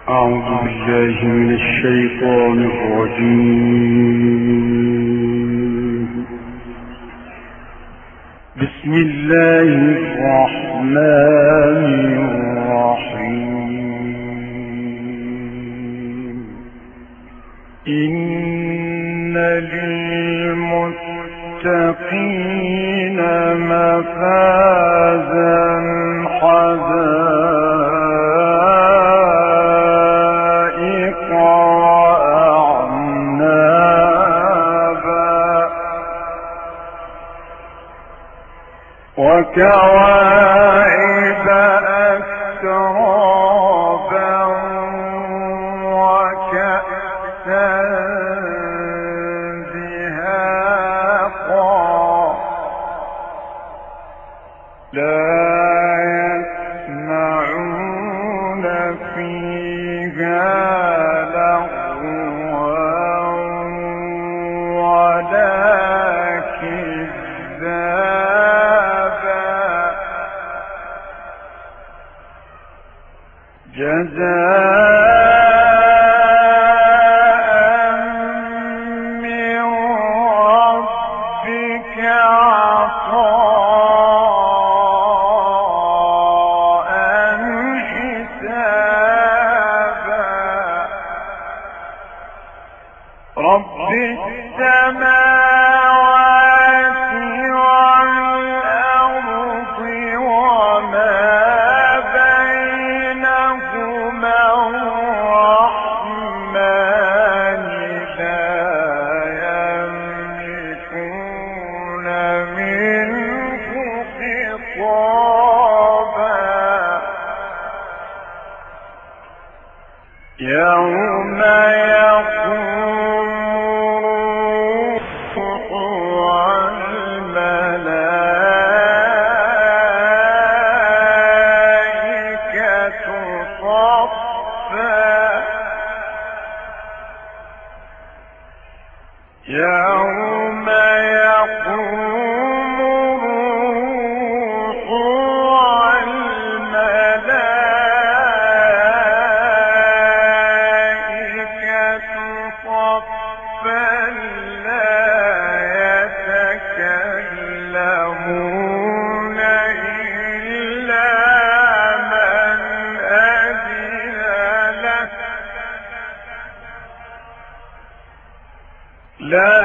أعوذ بالله من الشيطان الرجيم. بسم الله الرحمن الرحيم. إن للمتقين مفازا حدائق وأعنابا وكواعب أترابا وكأسا دهاقا لا يسمعون فيها لغوا ولا كذابا جزاء من ربك عطاء حسابا رب السماوات والأرض وما بينهما الرحمن لا يملكون منه خطابا يوم يقوم الروح والملائكة صفا يوم يقوم الروح والملائكة صفا لا يتكلمون إلا من أذن له لا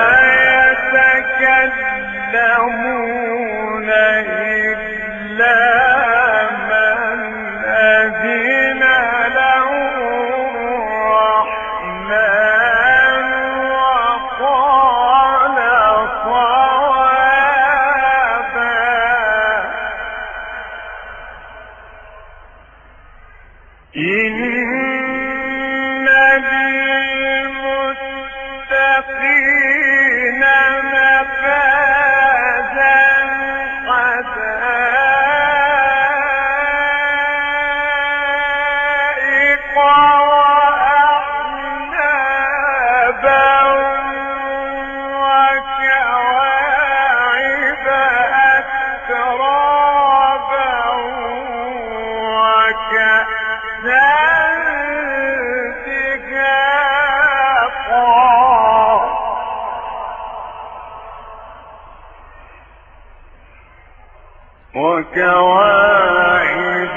يتكلمون إلا من أذن له الرحمن وقال صوابا إن للمتقين مفازا حدائق وأعنابا وكواعب أترابا وكأسا دهاقا وكواعب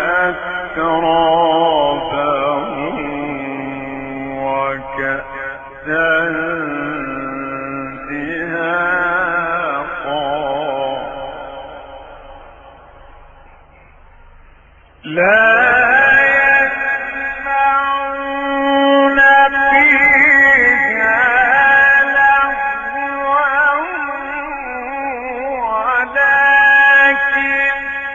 أترابا وكأسا دهاقا لا يسمعون فيها لغوا ولا كذابا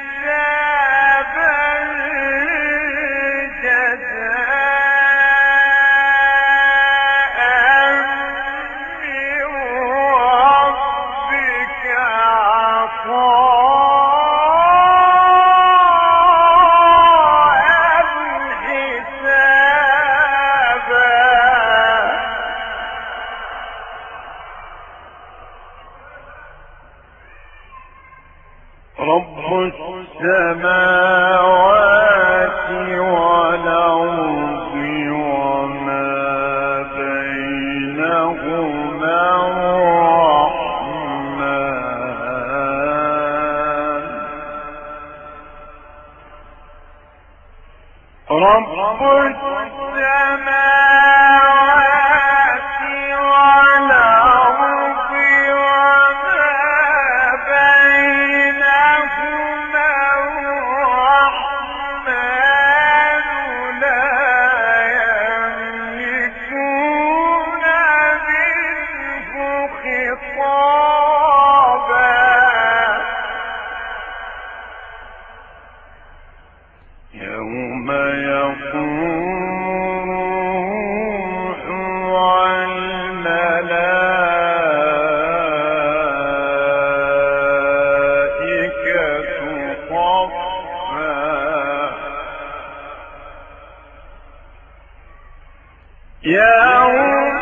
رب السماوات والأرض وما بينهما الرحمن لا يملكون منه خطابا يوم يقوم الروح والملائكة صفا يوم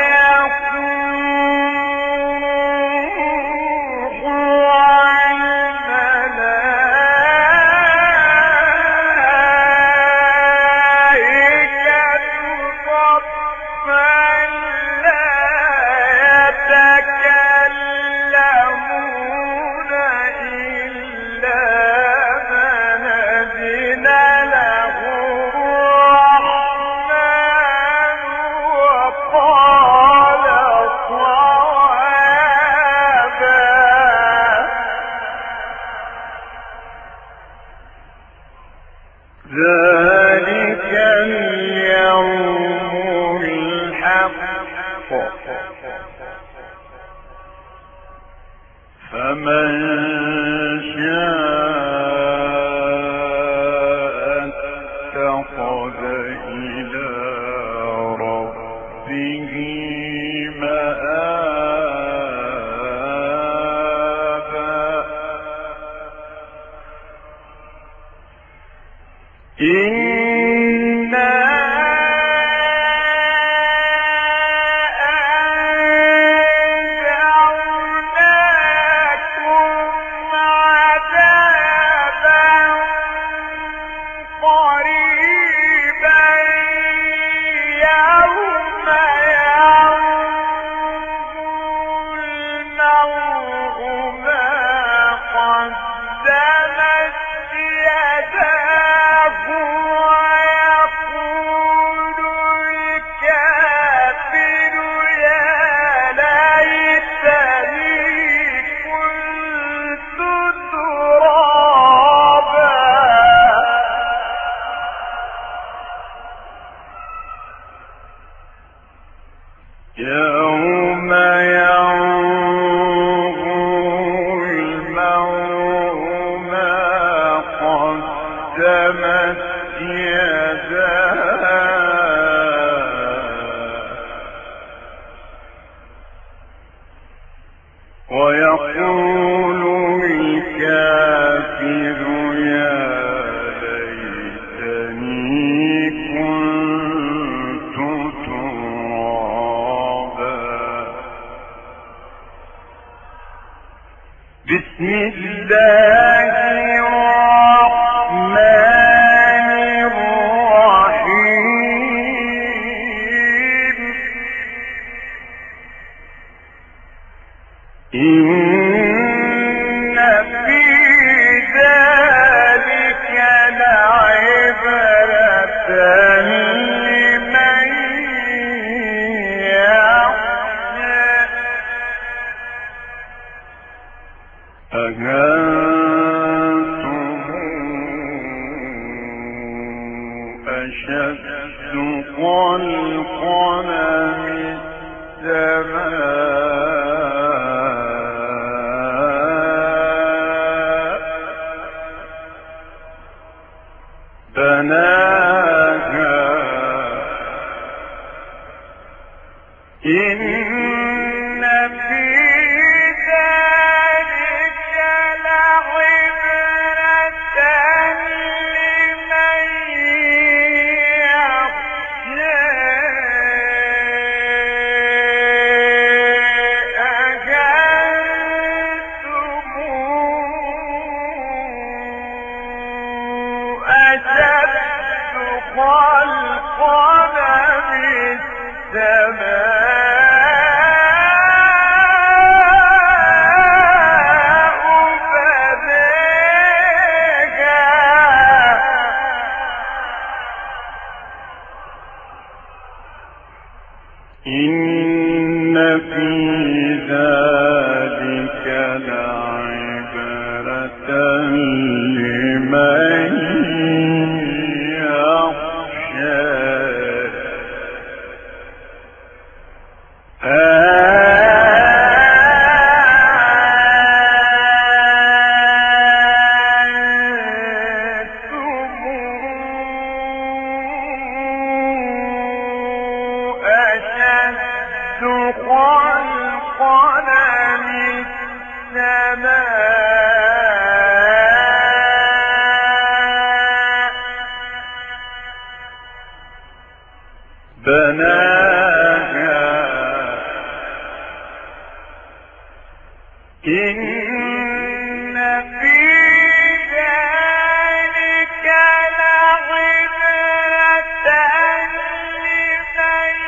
ذلك اليوم الحق فمن شاء اتخذ إلى ربه مآبا إنا أنذرناكم عذابا قريبا يوم ينظر المرء ما قدمت يداه ويقول الكافر يا ليتني كنت ترابا يوم ينظر المرء ما قدمت يداه ويقول الكافر يا ليتني كنت ترابا بسم الله الرحمن الرحيم إن في ذلك لعبرة لمن يخشى أأنتم أشد خلقا من السماء بناها إن في ذلك لعبرة لمن يخشى أأنتم أشد خلقا من السماء بناها إن في ذلك لعبرة لمن يخشى إن في ذلك لعبرة لمن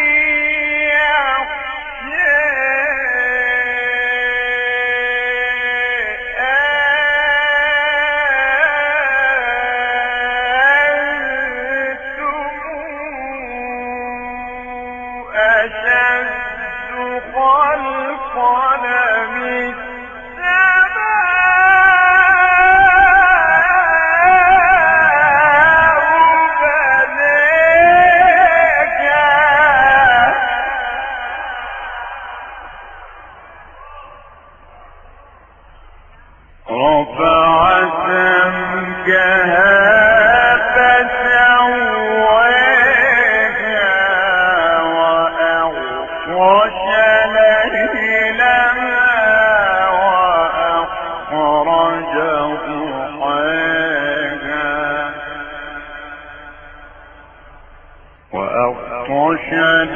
وأغطش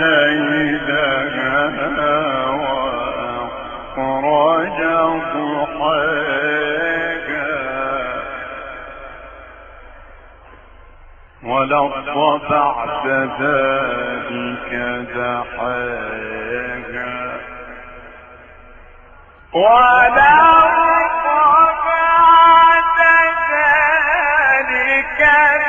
ليلها وأخرج ضحاها ولظ بعد ذلك دحاها ولظ بعد ذلك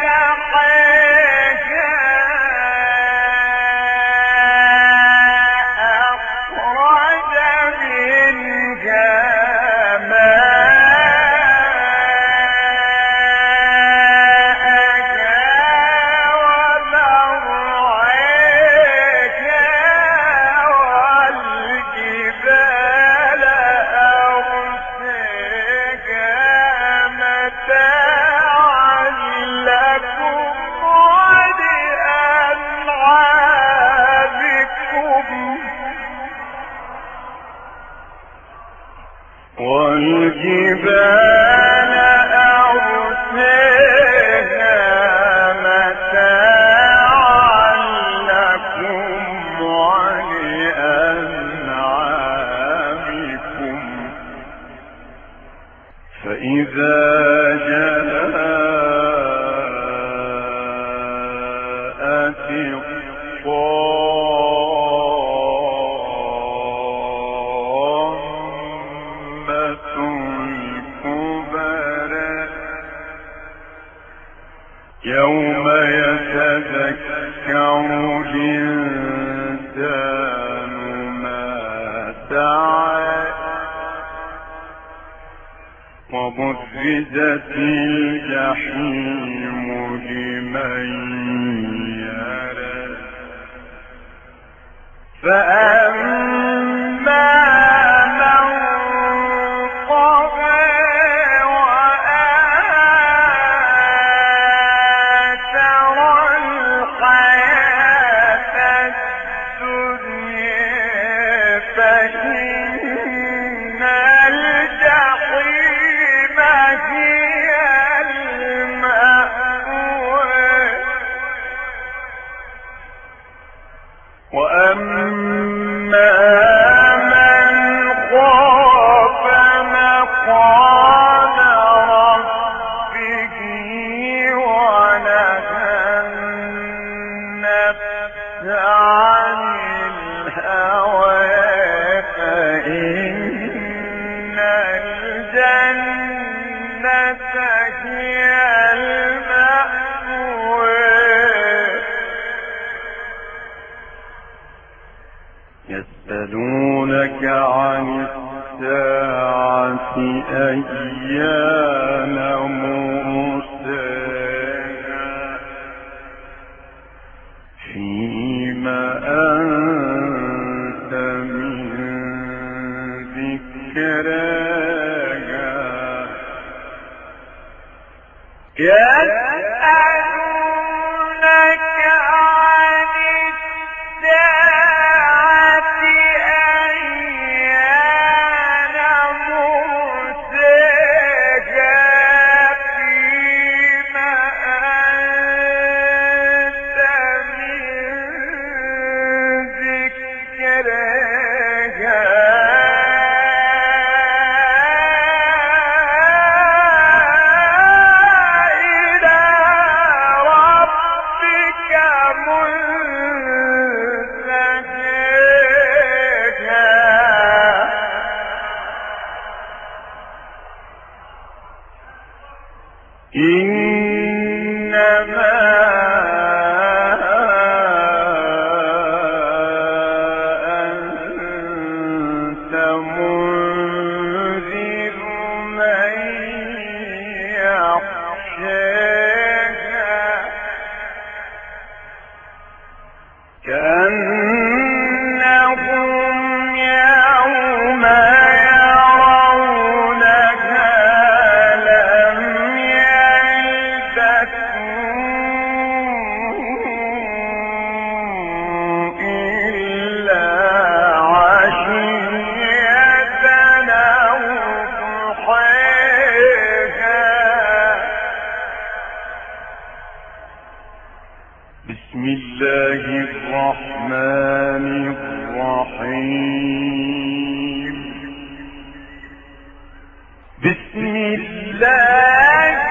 والجبال أرساها متاعا لكم ولأنعامكم فإذا جاءت يوم يتذكر الإنسان ما سعى وبرزت الجحيم لمن يرى فأما وأما من خاف مقام ربه ونهى النفس عن الهوى فإن الجنة هي المأوى أيان مرساها فيما أنت من ذكراها يسألونك عن الساعة أيان مرساها فيما أنت من كأنهم يوم يرونها لم يلبثوا إلا عشية أو ضحاها. بسم الله الرحمن الرحيم. بسم الله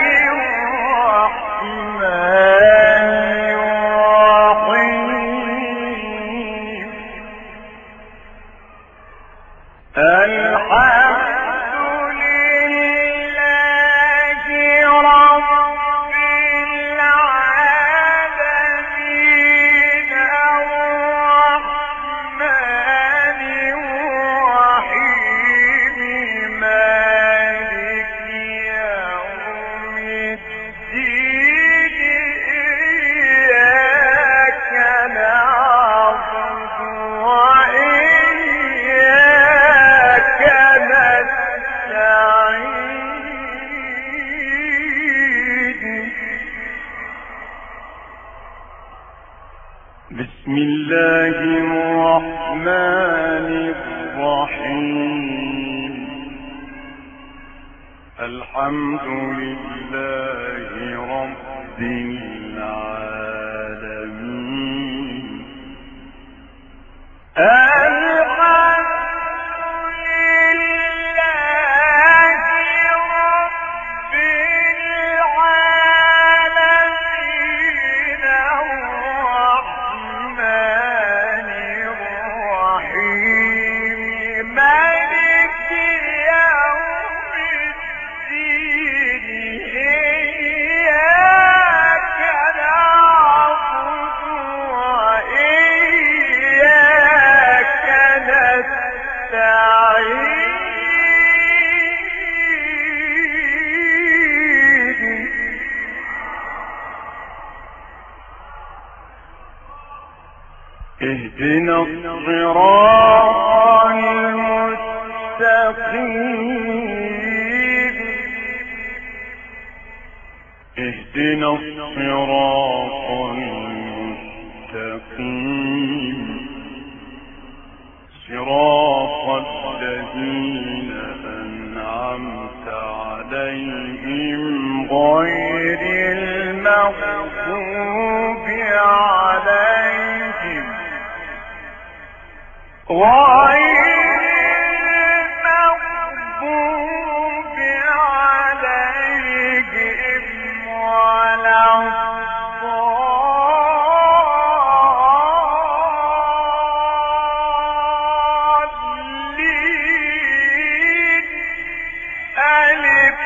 الرحمن الرحيم. الحمد لله رب العالمين الرحمن الرحيم مالك يوم الدين إياك نعبد وإياك نستعين. بسم الله الرحمن الرحيم. الحمد لله رب العالمين. اهدنا الصراط المستقيم. اهدنا الصراط المستقيم صراط الذين أنعمت عليهم غير المغضوب عليهم ولا الضالين. ألف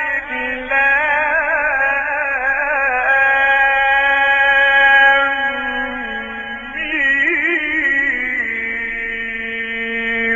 لام ميم.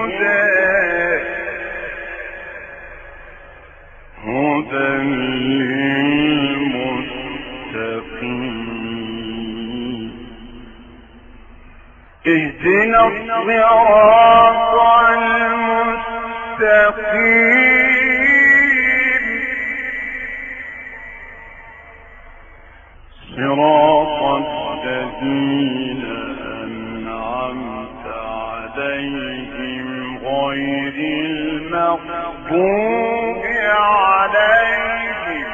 اهدنا الصراط المستقيم صراط الذين أنعمت عليهم غير المغضوب عليهم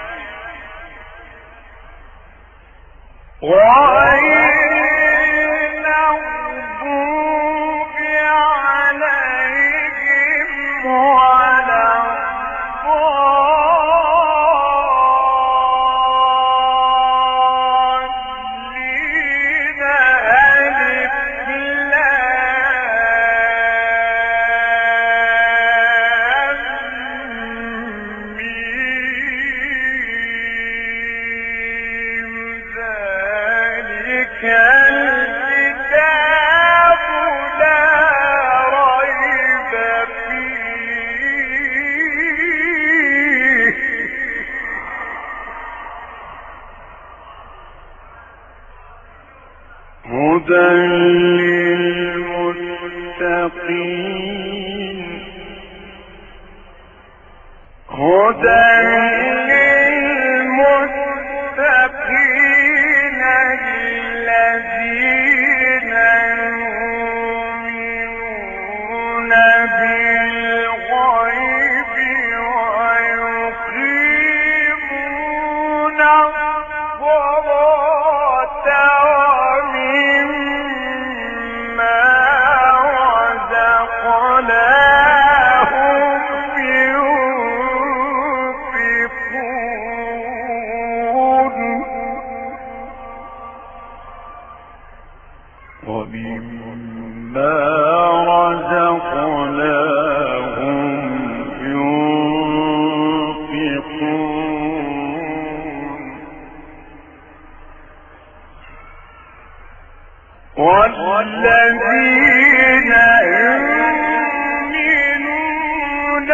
هدى للمتقين هدى للمتقين الذين يؤمنون بالغيب ويقيمون ومما رزقناهم ينفقون والذين يؤمنون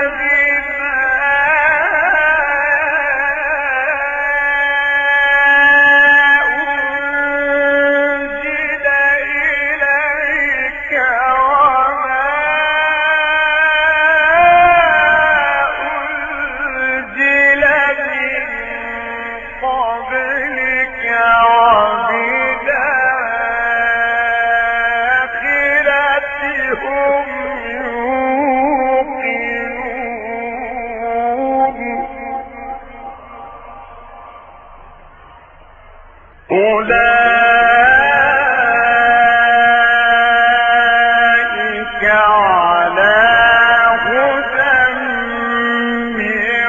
أولئك على هدى من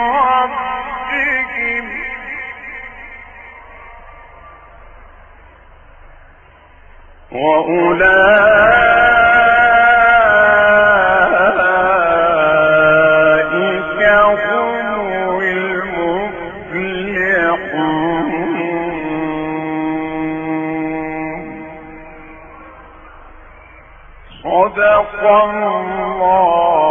ربهم وأولئك هم المفلحون صدق الله